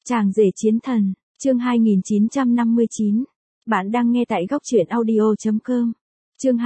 Chàng rể chiến thần, chương 2959. Bạn đang nghe tại góc truyện audio.com. Chương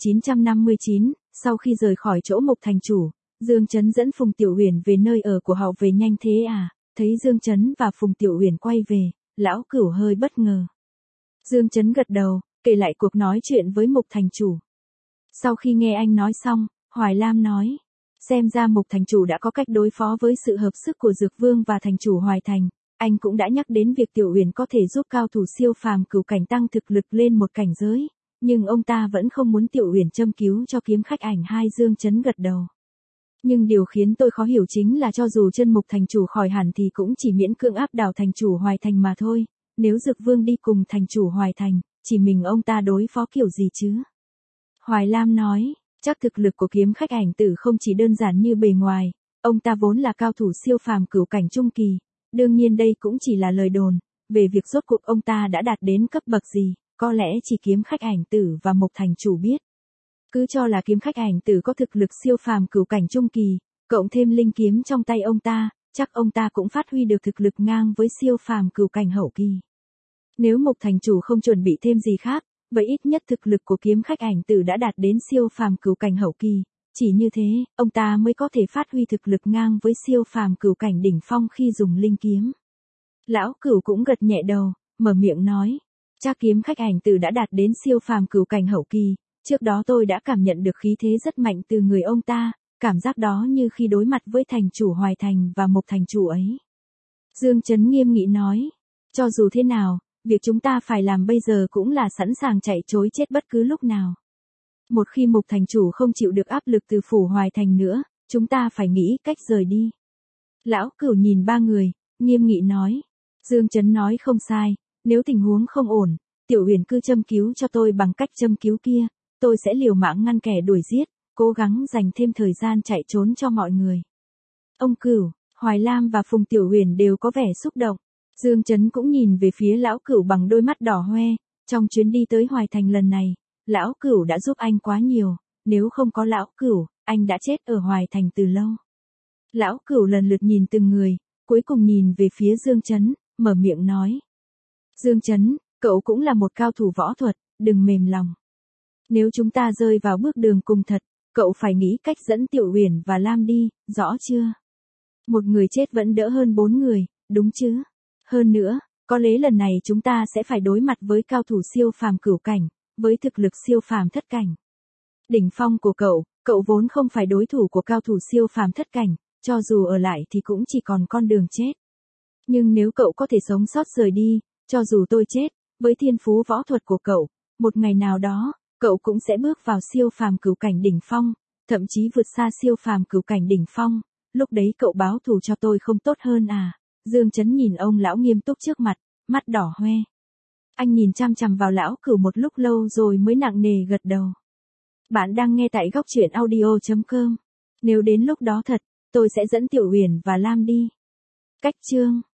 2959, sau khi rời khỏi chỗ Mục thành chủ, Dương Chấn dẫn Phùng Tiểu Uyển về nơi ở của họ. Về nhanh thế à? Thấy Dương Chấn và Phùng Tiểu Uyển quay về, lão Cửu hơi bất ngờ. Dương Chấn gật đầu, kể lại cuộc nói chuyện với Mục thành chủ. Sau khi nghe anh nói xong, Hoài Lam nói, xem ra Mục thành chủ đã có cách đối phó với sự hợp sức của Dược Vương và thành chủ Hoài Thành. Anh cũng đã nhắc đến việc Tiểu Uyển có thể giúp cao thủ siêu phàm cửu cảnh tăng thực lực lên một cảnh giới, nhưng ông ta vẫn không muốn Tiểu Uyển châm cứu cho kiếm khách ảnh hai. Dương Chấn gật đầu. Nhưng điều khiến tôi khó hiểu chính là cho dù chân Mục thành chủ khỏi hẳn thì cũng chỉ miễn cưỡng áp đảo thành chủ Hoài Thành mà thôi. Nếu Dược Vương đi cùng thành chủ Hoài Thành, chỉ mình ông ta đối phó kiểu gì chứ? Hoài Lam nói, chắc thực lực của kiếm khách ảnh tử không chỉ đơn giản như bề ngoài, ông ta vốn là cao thủ siêu phàm cửu cảnh trung kỳ. Đương nhiên đây cũng chỉ là lời đồn, về việc rốt cuộc ông ta đã đạt đến cấp bậc gì, có lẽ chỉ kiếm khách ảnh tử và Mục thành chủ biết. Cứ cho là kiếm khách ảnh tử có thực lực siêu phàm cửu cảnh trung kỳ, cộng thêm linh kiếm trong tay ông ta, chắc ông ta cũng phát huy được thực lực ngang với siêu phàm cửu cảnh hậu kỳ. Nếu Mục thành chủ không chuẩn bị thêm gì khác, vậy ít nhất thực lực của kiếm khách ảnh tử đã đạt đến siêu phàm cửu cảnh hậu kỳ. Chỉ như thế, ông ta mới có thể phát huy thực lực ngang với siêu phàm cửu cảnh đỉnh phong khi dùng linh kiếm. Lão Cửu cũng gật nhẹ đầu, mở miệng nói, chắc kiếm khách ảnh tử đã đạt đến siêu phàm cửu cảnh hậu kỳ, trước đó tôi đã cảm nhận được khí thế rất mạnh từ người ông ta, cảm giác đó như khi đối mặt với thành chủ Hoài Thành và Mục thành chủ ấy. Dương Chấn nghiêm nghị nói, cho dù thế nào, việc chúng ta phải làm bây giờ cũng là sẵn sàng chạy trối chết bất cứ lúc nào. Một khi Mục thành chủ không chịu được áp lực từ phủ Hoài Thành nữa, chúng ta phải nghĩ cách rời đi. Lão Cửu nhìn ba người, nghiêm nghị nói. Dương Chấn nói không sai, nếu tình huống không ổn, Tiểu Uyển cứ châm cứu cho tôi bằng cách châm cứu kia, tôi sẽ liều mạng ngăn kẻ đuổi giết, cố gắng dành thêm thời gian chạy trốn cho mọi người. Ông Cửu, Hoài Lam và Phùng Tiểu Uyển đều có vẻ xúc động. Dương Chấn cũng nhìn về phía Lão Cửu bằng đôi mắt đỏ hoe, trong chuyến đi tới Hoài Thành lần này, Lão Cửu đã giúp anh quá nhiều, nếu không có Lão Cửu, anh đã chết ở Hoài Thành từ lâu. Lão Cửu lần lượt nhìn từng người, cuối cùng nhìn về phía Dương Chấn, mở miệng nói. Dương Chấn, cậu cũng là một cao thủ võ thuật, đừng mềm lòng. Nếu chúng ta rơi vào bước đường cùng thật, cậu phải nghĩ cách dẫn Tiểu Uyển và Lam đi, rõ chưa? Một người chết vẫn đỡ hơn 4 người, đúng chứ? Hơn nữa, có lẽ lần này chúng ta sẽ phải đối mặt với cao thủ siêu phàm cửu cảnh, với thực lực siêu phàm thất cảnh. Đỉnh phong của cậu vốn không phải đối thủ của cao thủ siêu phàm thất cảnh, cho dù ở lại thì cũng chỉ còn con đường chết. Nhưng nếu cậu có thể sống sót rời đi, cho dù tôi chết, với thiên phú võ thuật của cậu, một ngày nào đó, cậu cũng sẽ bước vào siêu phàm cửu cảnh đỉnh phong, thậm chí vượt xa siêu phàm cửu cảnh đỉnh phong, lúc đấy cậu báo thù cho tôi không tốt hơn à? Dương Chấn nhìn ông lão nghiêm túc trước mặt, mắt đỏ hoe. Anh nhìn chằm chằm vào Lão Cửu một lúc lâu rồi mới nặng nề gật đầu. Bạn đang nghe tại góc truyện audio.com. Nếu đến lúc đó thật, tôi sẽ dẫn Tiểu Uyển và Lam đi. Cách chương